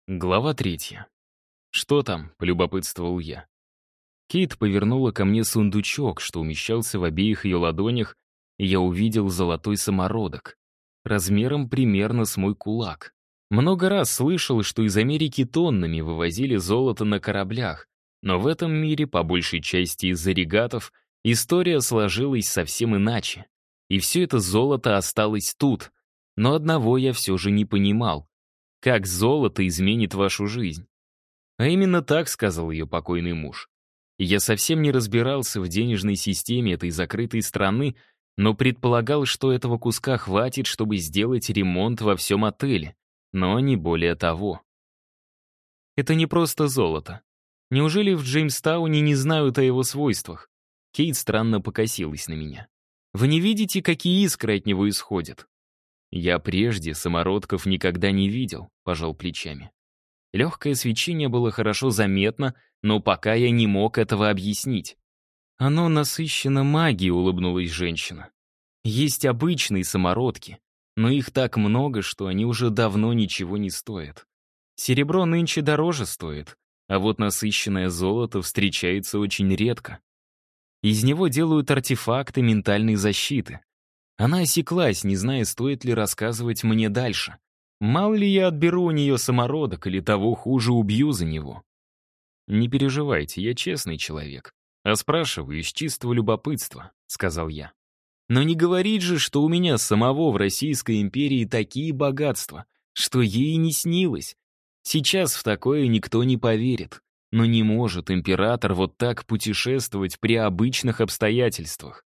Глава 3. «Что там?» — полюбопытствовал я. Кейт повернула ко мне сундучок, что умещался в обеих ее ладонях, и я увидел золотой самородок, размером примерно с мой кулак. Много раз слышал, что из Америки тоннами вывозили золото на кораблях, но в этом мире, по большей части из-за регатов, история сложилась совсем иначе. И все это золото осталось тут. Но одного я все же не понимал. Как золото изменит вашу жизнь? А именно так сказал ее покойный муж. Я совсем не разбирался в денежной системе этой закрытой страны, но предполагал, что этого куска хватит, чтобы сделать ремонт во всем отеле, но не более того. Это не просто золото. Неужели в Джеймстауне не знают о его свойствах? Кейт странно покосилась на меня. Вы не видите, какие искры от него исходят? Я прежде самородков никогда не видел, пожал плечами. Легкое свечение было хорошо заметно, но пока я не мог этого объяснить. «Оно насыщено магией», — улыбнулась женщина. «Есть обычные самородки, но их так много, что они уже давно ничего не стоят. Серебро нынче дороже стоит, а вот насыщенное золото встречается очень редко. Из него делают артефакты ментальной защиты». Она осеклась, не зная, стоит ли рассказывать мне дальше. Мало ли я отберу у нее самородок или того хуже убью за него. «Не переживайте, я честный человек. А спрашиваю из чистого любопытства», — сказал я. «Но не говорить же, что у меня самого в Российской империи такие богатства, что ей не снилось. Сейчас в такое никто не поверит. Но не может император вот так путешествовать при обычных обстоятельствах.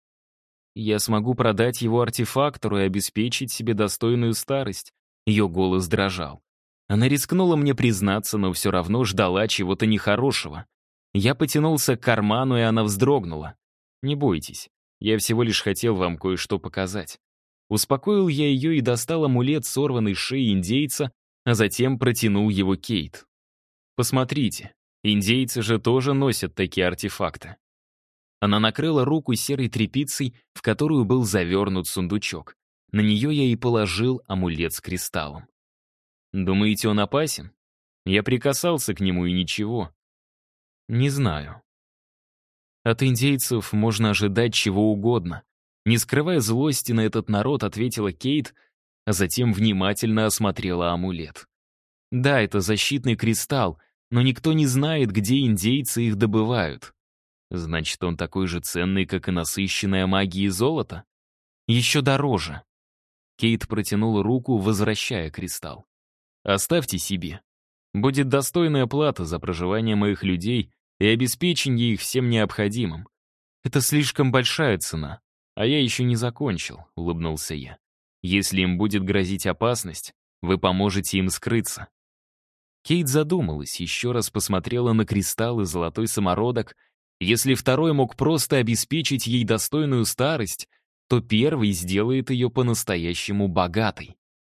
Я смогу продать его артефактору и обеспечить себе достойную старость». Ее голос дрожал. Она рискнула мне признаться, но все равно ждала чего-то нехорошего. Я потянулся к карману, и она вздрогнула. «Не бойтесь, я всего лишь хотел вам кое-что показать». Успокоил я ее и достал амулет сорванной с шеи индейца, а затем протянул его Кейт. «Посмотрите, индейцы же тоже носят такие артефакты». Она накрыла руку серой тряпицей, в которую был завернут сундучок. На нее я и положил амулет с кристаллом. «Думаете, он опасен? Я прикасался к нему и ничего». «Не знаю». От индейцев можно ожидать чего угодно. Не скрывая злости на этот народ, ответила Кейт, а затем внимательно осмотрела амулет. «Да, это защитный кристалл, но никто не знает, где индейцы их добывают. Значит, он такой же ценный, как и насыщенная магией золото? Еще дороже». Кейт протянула руку, возвращая кристалл. «Оставьте себе. Будет достойная плата за проживание моих людей и обеспечение их всем необходимым. Это слишком большая цена, а я еще не закончил», — улыбнулся я. «Если им будет грозить опасность, вы поможете им скрыться». Кейт задумалась, еще раз посмотрела на кристалл и золотой самородок. Если второй мог просто обеспечить ей достойную старость, то первый сделает ее по-настоящему богатой.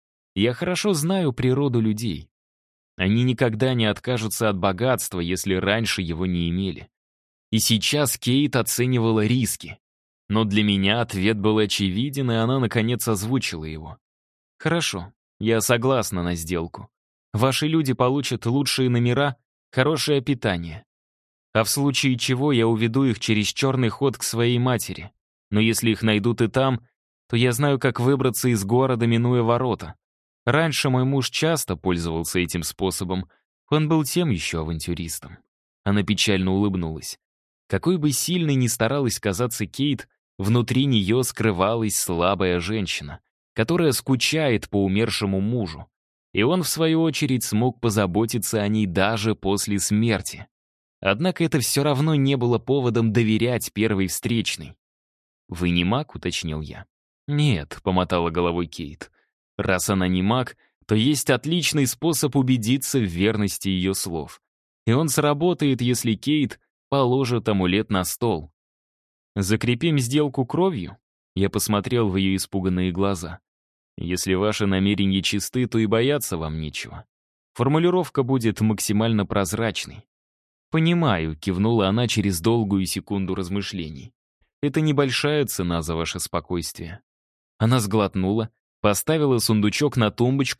Я хорошо знаю природу людей. Они никогда не откажутся от богатства, если раньше его не имели. И сейчас Кейт оценивала риски. Но для меня ответ был очевиден, и она, наконец, озвучила его. «Хорошо, я согласна на сделку. Ваши люди получат лучшие номера, хорошее питание. А в случае чего я уведу их через черный ход к своей матери. Но если их найдут и там, то я знаю, как выбраться из города, минуя ворота. Раньше мой муж часто пользовался этим способом. Он был тем еще авантюристом». Она печально улыбнулась. Какой бы сильной ни старалась казаться Кейт, внутри нее скрывалась слабая женщина, которая скучает по умершему мужу. И он, в свою очередь, смог позаботиться о ней даже после смерти. Однако это все равно не было поводом доверять первой встречной. «Вы не маг?» — уточнил я. «Нет», — помотала головой Кейт. «Раз она не маг, то есть отличный способ убедиться в верности ее слов. И он сработает, если Кейт положит амулет на стол». «Закрепим сделку кровью?» Я посмотрел в ее испуганные глаза. «Если ваши намерения чисты, то и бояться вам нечего. Формулировка будет максимально прозрачной». «Понимаю», — кивнула она через долгую секунду размышлений. «Это небольшая цена за ваше спокойствие». Она сглотнула, поставила сундучок на тумбочку,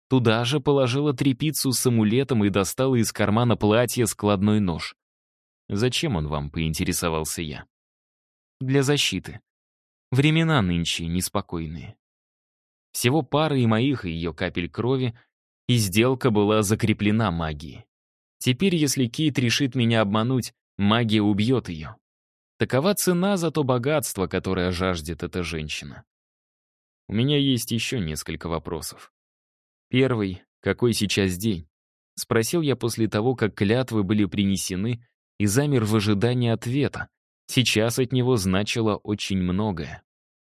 Туда же положила тряпицу с амулетом и достала из кармана платья складной нож. «Зачем он вам?» — поинтересовался я. «Для защиты. Времена нынче неспокойные. Всего пара и моих, и ее капель крови, и сделка была закреплена магией. Теперь, если Кейт решит меня обмануть, магия убьет ее. Такова цена за то богатство, которое жаждет эта женщина. У меня есть еще несколько вопросов. Первый, какой сейчас день? Спросил я после того, как клятвы были принесены, и замер в ожидании ответа. Сейчас от него значило очень многое.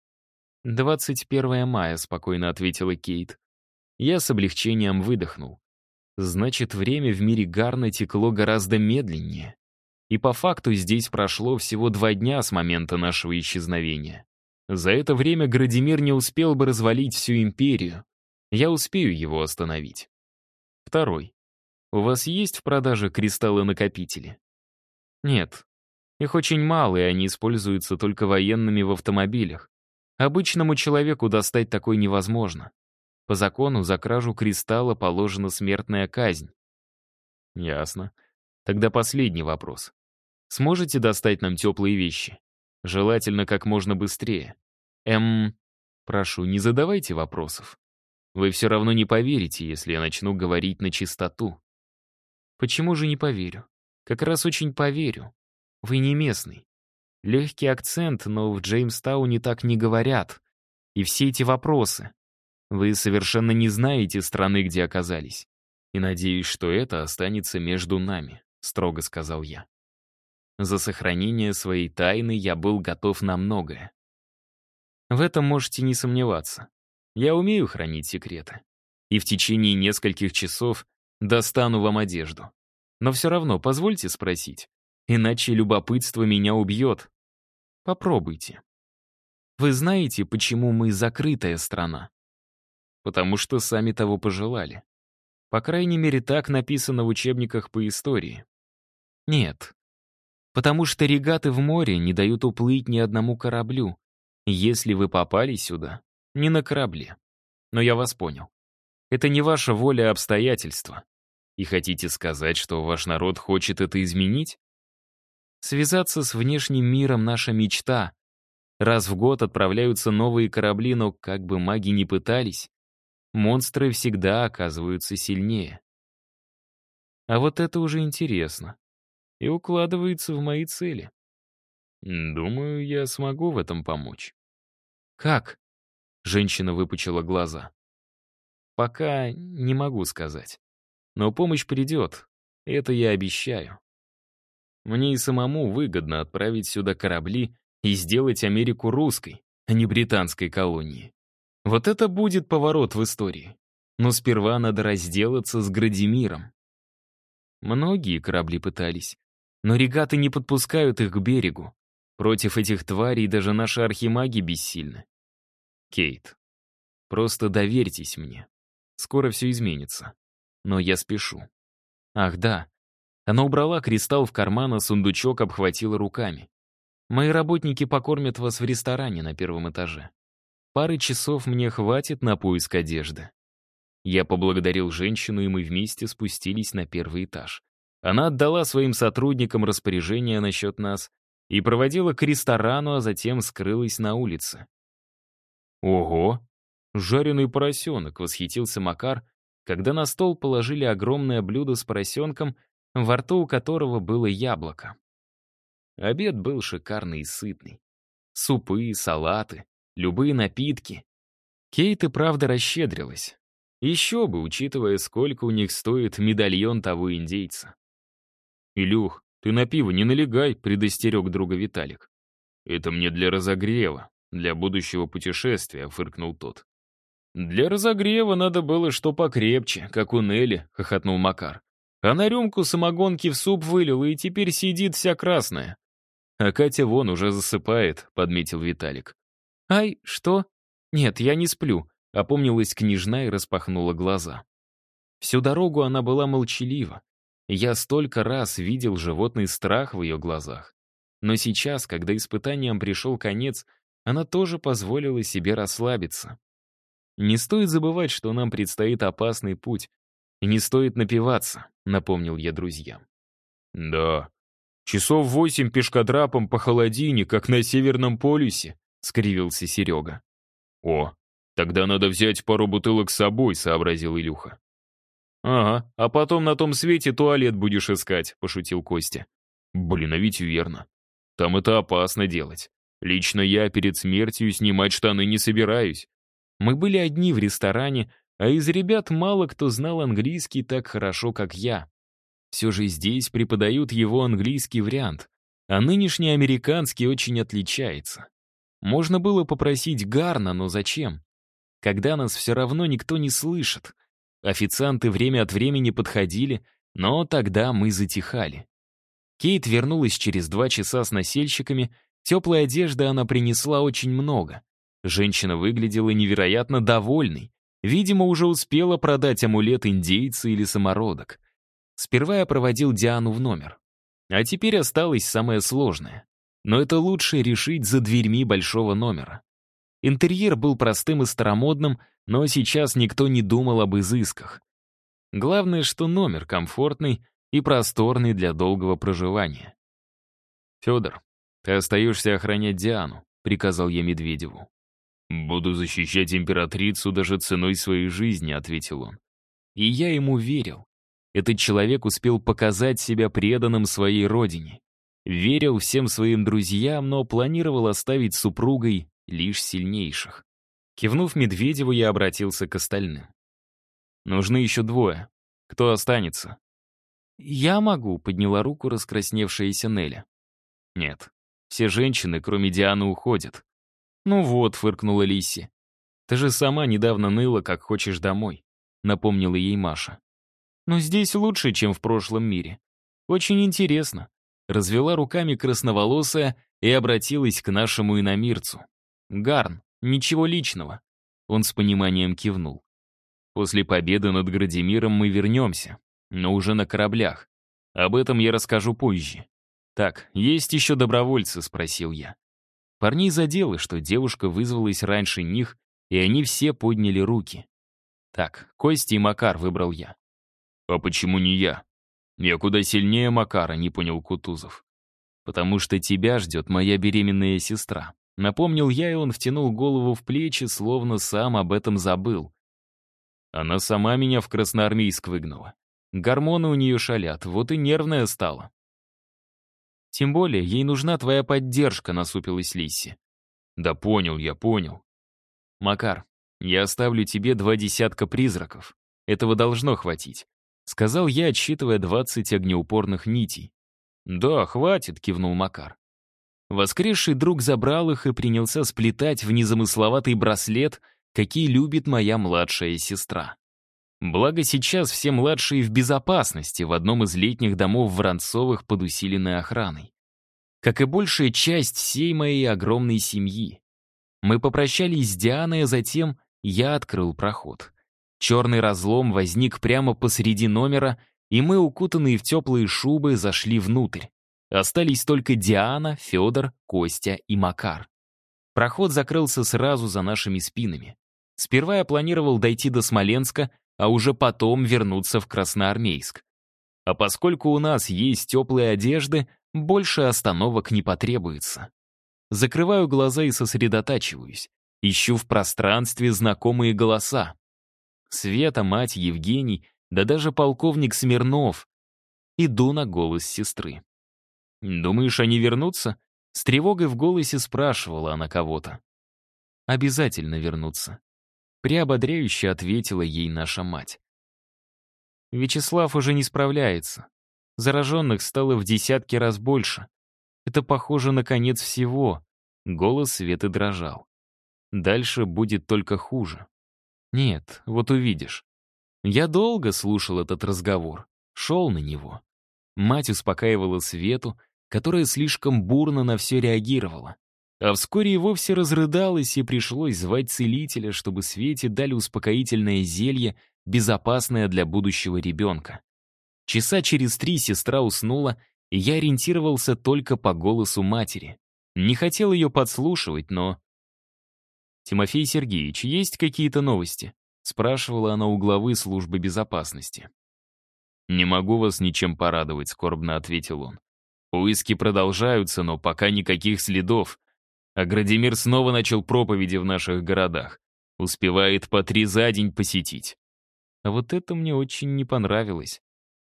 21 мая, спокойно ответила Кейт. Я с облегчением выдохнул. Значит, время в мире Гарна текло гораздо медленнее. И по факту здесь прошло всего 2 дня с момента нашего исчезновения. За это время Градимир не успел бы развалить всю империю. Я успею его остановить. Второй. У вас есть в продаже кристаллы-накопители? Нет. Их очень мало, и они используются только военными в автомобилях. Обычному человеку достать такой невозможно. По закону за кражу кристалла положена смертная казнь. Ясно. Тогда последний вопрос. Сможете достать нам теплые вещи? Желательно как можно быстрее. Прошу, не задавайте вопросов. Вы все равно не поверите, если я начну говорить на чистоту. Почему же не поверю? Как раз очень поверю. Вы не местный. Легкий акцент, но в Джеймстауне так не говорят. И все эти вопросы. Вы совершенно не знаете страны, где оказались. И надеюсь, что это останется между нами, строго сказал я. За сохранение своей тайны я был готов на многое. В этом можете не сомневаться. Я умею хранить секреты. И в течение нескольких часов достану вам одежду. Но все равно позвольте спросить, иначе любопытство меня убьет. Попробуйте. Вы знаете, почему мы закрытая страна? Потому что сами того пожелали. По крайней мере, так написано в учебниках по истории. Нет. Потому что регаты в море не дают уплыть ни одному кораблю. Если вы попали сюда, не на корабле. Но я вас понял. Это не ваша воля, а обстоятельства. И хотите сказать, что ваш народ хочет это изменить? Связаться с внешним миром — наша мечта. Раз в год отправляются новые корабли, но как бы маги ни пытались, монстры всегда оказываются сильнее. А вот это уже интересно. И укладывается в мои цели. Думаю, я смогу в этом помочь. Как? Женщина выпучила глаза. Пока не могу сказать. Но помощь придет. Это я обещаю. Мне и самому выгодно отправить сюда корабли и сделать Америку русской, а не британской колонией. Вот это будет поворот в истории. Но сперва надо разделаться с Градимиром. Многие корабли пытались, но регаты не подпускают их к берегу. Против этих тварей даже наши архимаги бессильны. Кейт, просто доверьтесь мне. Скоро все изменится. Но я спешу. Ах, да. Она убрала кристалл в карман, а сундучок обхватила руками. Мои работники покормят вас в ресторане на 1-м этаже. Пары часов мне хватит на поиск одежды. Я поблагодарил женщину, и мы вместе спустились на 1-й этаж. Она отдала своим сотрудникам распоряжение насчет нас и проводила к ресторану, а затем скрылась на улице. «Ого! Жареный поросенок!» — восхитился Макар, когда на стол положили огромное блюдо с поросенком, во рту у которого было яблоко. Обед был шикарный и сытный. Супы, салаты, любые напитки. Кейт и правда расщедрилась. Еще бы, учитывая, сколько у них стоит медальон того индейца. «Илюх, ты на пиво не налегай», — предостерег друга Виталик. «Это мне для разогрева, для будущего путешествия», — фыркнул тот. «Для разогрева надо было что покрепче, как у Нелли», — хохотнул Макар. «А на рюмку самогонки в суп вылила и теперь сидит вся красная». «А Катя вон уже засыпает», — подметил Виталик. «Ай, что? Нет, я не сплю», — опомнилась княжна и распахнула глаза. Всю дорогу она была молчалива. Я столько раз видел животный страх в ее глазах. Но сейчас, когда испытаниям пришел конец, она тоже позволила себе расслабиться. Не стоит забывать, что нам предстоит опасный путь. И не стоит напиваться, напомнил я друзьям. Да, часов 8 пешкодрапом по холодине, как на Северном полюсе, скривился Серега. О, тогда надо взять пару бутылок с собой, сообразил Илюха. Ага, а потом на том свете туалет будешь искать, пошутил Костя. Блин, а ведь верно. Там это опасно делать. Лично я перед смертью снимать штаны не собираюсь. Мы были одни в ресторане, а из ребят мало кто знал английский так хорошо, как я. Все же здесь преподают его английский вариант, а нынешний американский очень отличается. Можно было попросить Гарна, но зачем? Когда нас все равно никто не слышит. Официанты время от времени подходили, но тогда мы затихали. Кейт вернулась через 2 часа с носильщиками, теплой одежды она принесла очень много. Женщина выглядела невероятно довольной. Видимо, уже успела продать амулет индейца или самородок. Сперва я проводил Диану в номер. А теперь осталось самое сложное. Но это лучше решить за дверьми большого номера. Интерьер был простым и старомодным, но сейчас никто не думал об изысках. Главное, что номер комфортный и просторный для долгого проживания. «Федор, ты остаешься охранять Диану», — приказал я Медведеву. «Буду защищать императрицу даже ценой своей жизни», — ответил он. И я ему верил. Этот человек успел показать себя преданным своей родине. Верил всем своим друзьям, но планировал оставить супругой лишь сильнейших. Кивнув Медведеву, я обратился к остальным. «Нужны еще 2. Кто останется?» «Я могу», — подняла руку раскрасневшаяся Неля. «Нет, все женщины, кроме Дианы, уходят». «Ну вот», — фыркнула Лисси. «Ты же сама недавно ныла, как хочешь домой», — напомнила ей Маша. «Но здесь лучше, чем в прошлом мире. Очень интересно», — развела руками красноволосая и обратилась к нашему иномирцу. «Гарн, ничего личного». Он с пониманием кивнул. «После победы над Градимиром мы вернемся, но уже на кораблях. Об этом я расскажу позже. Так, есть еще добровольцы?» — спросил я. Парней задело, что девушка вызвалась раньше них, и они все подняли руки. Так, Костя и Макар выбрал я. «А почему не я? Я куда сильнее Макара», — не понял Кутузов. «Потому что тебя ждет моя беременная сестра». Напомнил я, и он втянул голову в плечи, словно сам об этом забыл. Она сама меня в Красноармейск выгнала. Гормоны у нее шалят, вот и нервная стала. «Тем более, ей нужна твоя поддержка», — насупилась Лисси. «Да понял, я понял. Макар, я оставлю тебе 2 десятка призраков. Этого должно хватить», — сказал я, отсчитывая 20 огнеупорных нитей. «Да, хватит», — кивнул Макар. Воскресший друг забрал их и принялся сплетать в незамысловатый браслет, какие любит моя младшая сестра. Благо сейчас все младшие в безопасности в одном из летних домов Воронцовых под усиленной охраной. Как и большая часть всей моей огромной семьи. Мы попрощались с Дианой, а затем я открыл проход. Черный разлом возник прямо посреди номера, и мы, укутанные в теплые шубы, зашли внутрь. Остались только Диана, Федор, Костя и Макар. Проход закрылся сразу за нашими спинами. Сперва я планировал дойти до Смоленска, а уже потом вернуться в Красноармейск. А поскольку у нас есть теплые одежды, больше остановок не потребуется. Закрываю глаза и сосредотачиваюсь. Ищу в пространстве знакомые голоса. Света, мать, Евгений, да даже полковник Смирнов. Иду на голос сестры. «Думаешь, они вернутся?» С тревогой в голосе спрашивала она кого-то. «Обязательно вернутся», — приободряюще ответила ей наша мать. Вячеслав уже не справляется. Зараженных стало в десятки раз больше. Это похоже на конец всего. Голос Светы дрожал. Дальше будет только хуже. Нет, вот увидишь. Я долго слушал этот разговор, шел на него. Мать успокаивала Свету, которая слишком бурно на все реагировала. А вскоре и вовсе разрыдалась, и пришлось звать целителя, чтобы Свете дали успокоительное зелье, безопасное для будущего ребенка. Часа через 3 сестра уснула, и я ориентировался только по голосу матери. Не хотел ее подслушивать, но... «Тимофей Сергеевич, есть какие-то новости?» — спрашивала она у главы службы безопасности. «Не могу вас ничем порадовать», — скорбно ответил он. «Поиски продолжаются, но пока никаких следов. А Градимир снова начал проповеди в наших городах. Успевает по 3 за день посетить». А вот это мне очень не понравилось.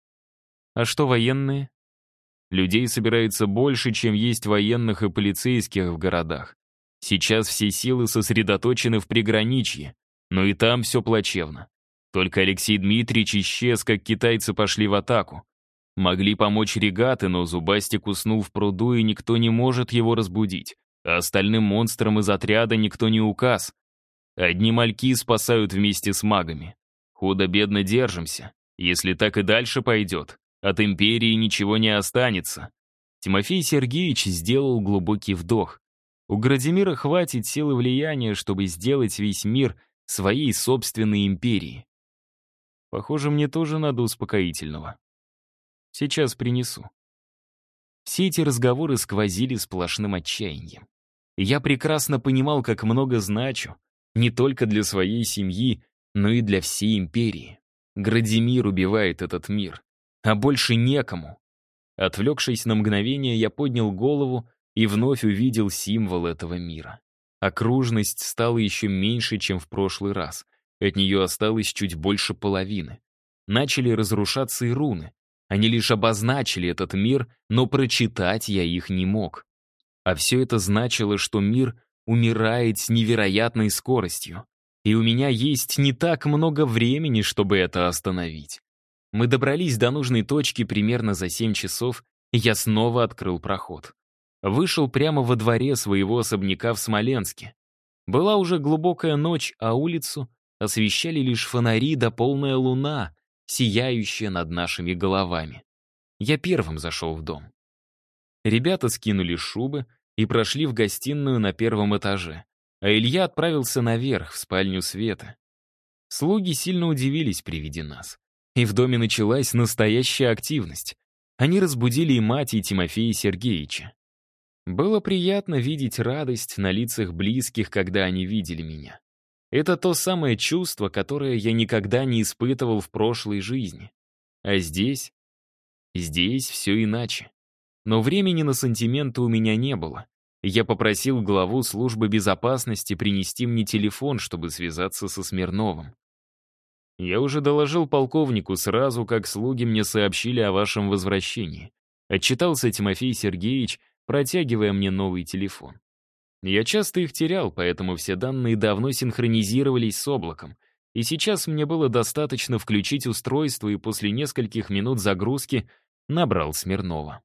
«А что военные?» «Людей собирается больше, чем есть военных и полицейских в городах. Сейчас все силы сосредоточены в приграничье, но и там все плачевно. Только Алексей Дмитриевич исчез, как китайцы пошли в атаку. Могли помочь регаты, но Зубастик уснул в пруду, и никто не может его разбудить. А остальным монстрам из отряда никто не указ. Одни мальки спасают вместе с магами. Худо-бедно держимся. Если так и дальше пойдет, от империи ничего не останется». Тимофей Сергеевич сделал глубокий вдох. У Градимира хватит силы влияния, чтобы сделать весь мир своей собственной империей. Похоже, мне тоже надо успокоительного. Сейчас принесу. Все эти разговоры сквозили сплошным отчаянием. И я прекрасно понимал, как много значу, не только для своей семьи, но и для всей империи. Градимир убивает этот мир, а больше некому. Отвлекшись на мгновение, я поднял голову и вновь увидел символ этого мира. Окружность стала еще меньше, чем в прошлый раз. От нее осталось чуть больше половины. Начали разрушаться и руны. Они лишь обозначили этот мир, но прочитать я их не мог. А все это значило, что мир умирает с невероятной скоростью. И у меня есть не так много времени, чтобы это остановить. Мы добрались до нужной точки примерно за 7 часов, и я снова открыл проход. Вышел прямо во дворе своего особняка в Смоленске. Была уже глубокая ночь, а улицу освещали лишь фонари да полная луна, сияющая над нашими головами. Я первым зашел в дом. Ребята скинули шубы и прошли в гостиную на 1-м этаже, а Илья отправился наверх, в спальню Светы. Слуги сильно удивились при виде нас. И в доме началась настоящая активность. Они разбудили и мать, и Тимофея Сергеевича. Было приятно видеть радость на лицах близких, когда они видели меня. Это то самое чувство, которое я никогда не испытывал в прошлой жизни. А здесь все иначе. Но времени на сантименты у меня не было. Я попросил главу службы безопасности принести мне телефон, чтобы связаться со Смирновым. «Я уже доложил полковнику сразу, как слуги мне сообщили о вашем возвращении», отчитался Тимофей Сергеевич, протягивая мне новый телефон. Я часто их терял, поэтому все данные давно синхронизировались с облаком, и сейчас мне было достаточно включить устройство и после нескольких минут загрузки набрал Смирнова.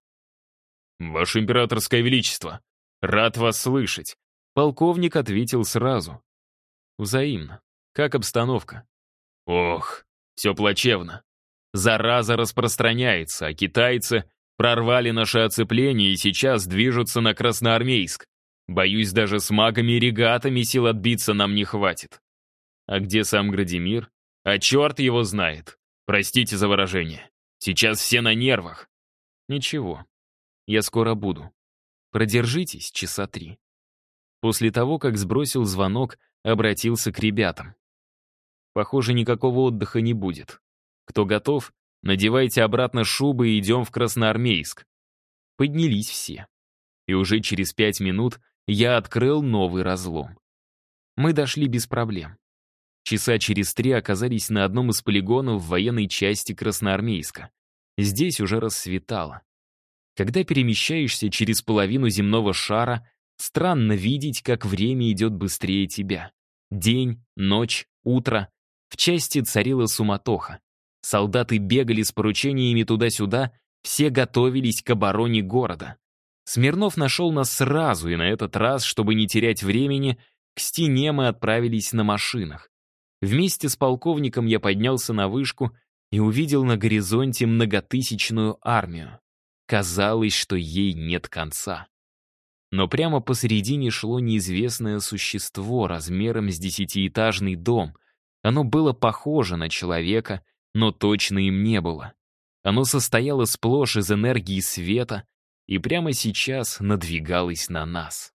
«Ваше императорское величество, рад вас слышать», полковник ответил сразу. «Взаимно. Как обстановка?» «Ох, все плачевно. Зараза распространяется, а китайцы прорвали наше оцепление и сейчас движутся на Красноармейск. Боюсь, даже с магами и регатами сил отбиться нам не хватит. А где сам Градимир? А черт его знает. Простите за выражение. Сейчас все на нервах». «Ничего, я скоро буду. Продержитесь часа 3». После того, как сбросил звонок, обратился к ребятам. «Похоже, никакого отдыха не будет. Кто готов, надевайте обратно шубы и идем в Красноармейск». Поднялись все. И уже через 5 минут я открыл новый разлом. Мы дошли без проблем. Часа через 3 оказались на одном из полигонов в военной части Красноармейска. Здесь уже рассветало. Когда перемещаешься через половину земного шара, странно видеть, как время идет быстрее тебя. День, ночь, утро. В части царила суматоха. Солдаты бегали с поручениями туда-сюда, все готовились к обороне города. Смирнов нашел нас сразу, и на этот раз, чтобы не терять времени, к стене мы отправились на машинах. Вместе с полковником я поднялся на вышку и увидел на горизонте многотысячную армию. Казалось, что ей нет конца. Но прямо посередине шло неизвестное существо размером с 10-этажный дом. Оно было похоже на человека, но точно им не было. Оно состояло сплошь из энергии света и прямо сейчас надвигалось на нас.